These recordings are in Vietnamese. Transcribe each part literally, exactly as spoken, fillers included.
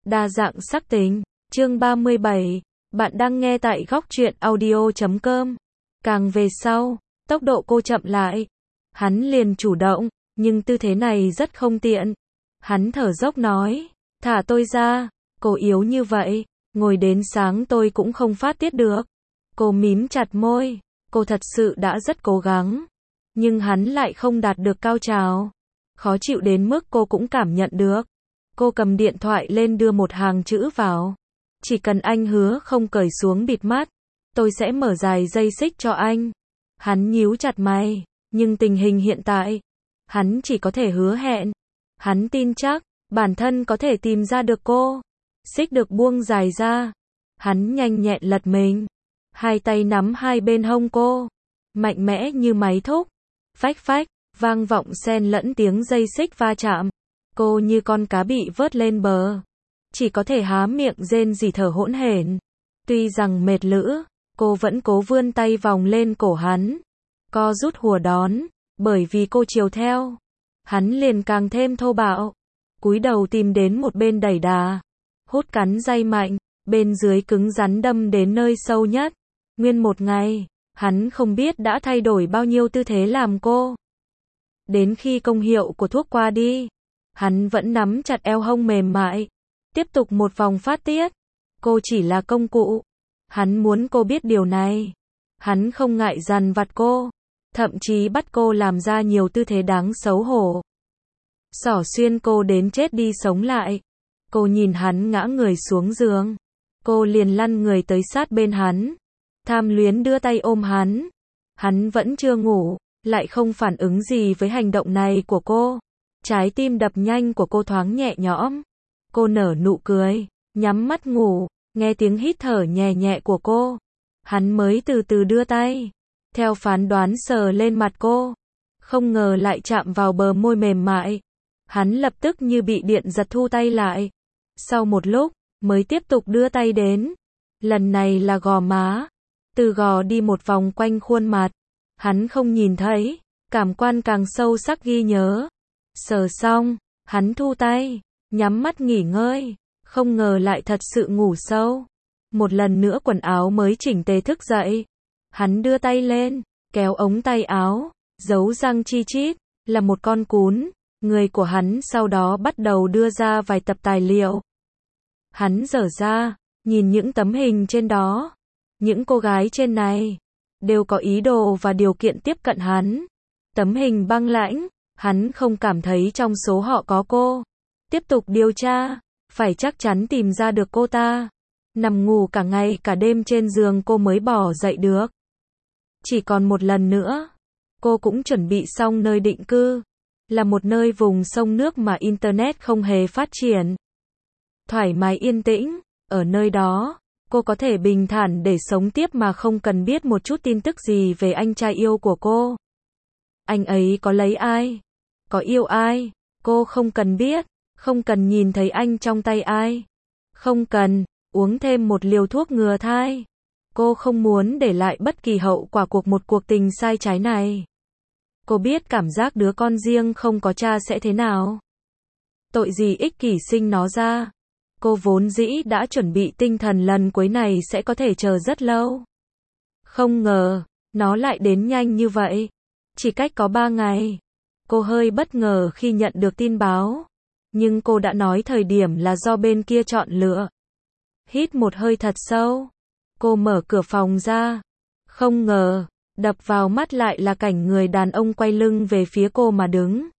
Đa dạng sắc tính. Chương ba mươi bảy. Bạn đang nghe tại góc truyện audio chấm com. Càng về sau, tốc độ cô chậm lại. Hắn liền chủ động, nhưng tư thế này rất không tiện. Hắn thở dốc nói, thả tôi ra, cô yếu như vậy, ngồi đến sáng tôi cũng không phát tiết được. Cô mím chặt môi, cô thật sự đã rất cố gắng. Nhưng hắn lại không đạt được cao trào. Khó chịu đến mức cô cũng cảm nhận được. Cô cầm điện thoại lên đưa một hàng chữ vào. Chỉ cần anh hứa không cởi xuống bịt mắt, tôi sẽ mở dài dây xích cho anh. Hắn nhíu chặt mày, nhưng tình hình hiện tại, hắn chỉ có thể hứa hẹn. Hắn tin chắc, bản thân có thể tìm ra được cô. Xích được buông dài ra. Hắn nhanh nhẹn lật mình. Hai tay nắm hai bên hông cô. Mạnh mẽ như máy thúc. Phách phách, vang vọng xen lẫn tiếng dây xích va chạm. Cô như con cá bị vớt lên bờ. Chỉ có thể há miệng rên rỉ thở hỗn hển. Tuy rằng mệt lử, cô vẫn cố vươn tay vòng lên cổ hắn. Co rút hùa đón, bởi vì cô chiều theo. Hắn liền càng thêm thô bạo. Cúi đầu tìm đến một bên đẩy đà. Hút cắn day mạnh, bên dưới cứng rắn đâm đến nơi sâu nhất. Nguyên một ngày, hắn không biết đã thay đổi bao nhiêu tư thế làm cô. Đến khi công hiệu của thuốc qua đi, hắn vẫn nắm chặt eo hông mềm mại. Tiếp tục một vòng phát tiết. Cô chỉ là công cụ. Hắn muốn cô biết điều này. Hắn không ngại dằn vặt cô. Thậm chí bắt cô làm ra nhiều tư thế đáng xấu hổ. Xỏ xuyên cô đến chết đi sống lại. Cô nhìn hắn ngã người xuống giường. Cô liền lăn người tới sát bên hắn. Tham luyến đưa tay ôm hắn. Hắn vẫn chưa ngủ, lại không phản ứng gì với hành động này của cô. Trái tim đập nhanh của cô thoáng nhẹ nhõm. Cô nở nụ cười, nhắm mắt ngủ, nghe tiếng hít thở nhẹ nhẹ của cô. Hắn mới từ từ đưa tay, theo phán đoán sờ lên mặt cô. Không ngờ lại chạm vào bờ môi mềm mại. Hắn lập tức như bị điện giật thu tay lại. Sau một lúc, mới tiếp tục đưa tay đến. Lần này là gò má. Từ gò đi một vòng quanh khuôn mặt. Hắn không nhìn thấy, cảm quan càng sâu sắc ghi nhớ. Sờ xong, hắn thu tay. Nhắm mắt nghỉ ngơi, không ngờ lại thật sự ngủ sâu. Một lần nữa quần áo mới chỉnh tề thức dậy. Hắn đưa tay lên, kéo ống tay áo, giấu răng chi chít, là một con cún. Người của hắn sau đó bắt đầu đưa ra vài tập tài liệu. Hắn dở ra, nhìn những tấm hình trên đó. Những cô gái trên này, đều có ý đồ và điều kiện tiếp cận hắn. Tấm hình băng lãnh, hắn không cảm thấy trong số họ có cô. Tiếp tục điều tra, phải chắc chắn tìm ra được cô ta. Nằm ngủ cả ngày cả đêm trên giường cô mới bỏ dậy được. Chỉ còn một lần nữa, cô cũng chuẩn bị xong nơi định cư. Là một nơi vùng sông nước mà Internet không hề phát triển. Thoải mái yên tĩnh, ở nơi đó, cô có thể bình thản để sống tiếp mà không cần biết một chút tin tức gì về anh trai yêu của cô. Anh ấy có lấy ai? Có yêu ai? Cô không cần biết. Không cần nhìn thấy anh trong tay ai. Không cần uống thêm một liều thuốc ngừa thai. Cô không muốn để lại bất kỳ hậu quả cuộc một cuộc tình sai trái này. Cô biết cảm giác đứa con riêng không có cha sẽ thế nào. Tội gì ích kỷ sinh nó ra. Cô vốn dĩ đã chuẩn bị tinh thần lần cuối này sẽ có thể chờ rất lâu. Không ngờ, nó lại đến nhanh như vậy. Chỉ cách có ba ngày. Cô hơi bất ngờ khi nhận được tin báo. Nhưng cô đã nói thời điểm là do bên kia chọn lựa. Hít một hơi thật sâu. Cô mở cửa phòng ra. Không ngờ, đập vào mắt lại là cảnh người đàn ông quay lưng về phía cô mà đứng.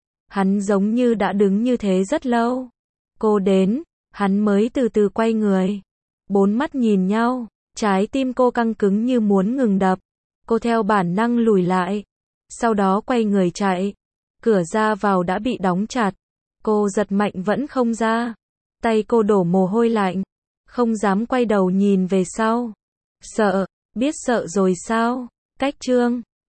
Hắn giống như đã đứng như thế rất lâu. Cô đến, hắn mới từ từ quay người. Bốn mắt nhìn nhau, trái tim cô căng cứng như muốn ngừng đập. Cô theo bản năng lùi lại. Sau đó quay người chạy. Cửa ra vào đã bị đóng chặt. Cô giật mạnh vẫn không ra. Tay cô đổ mồ hôi lạnh. Không dám quay đầu nhìn về sau. Sợ, biết sợ rồi sao? Cách chương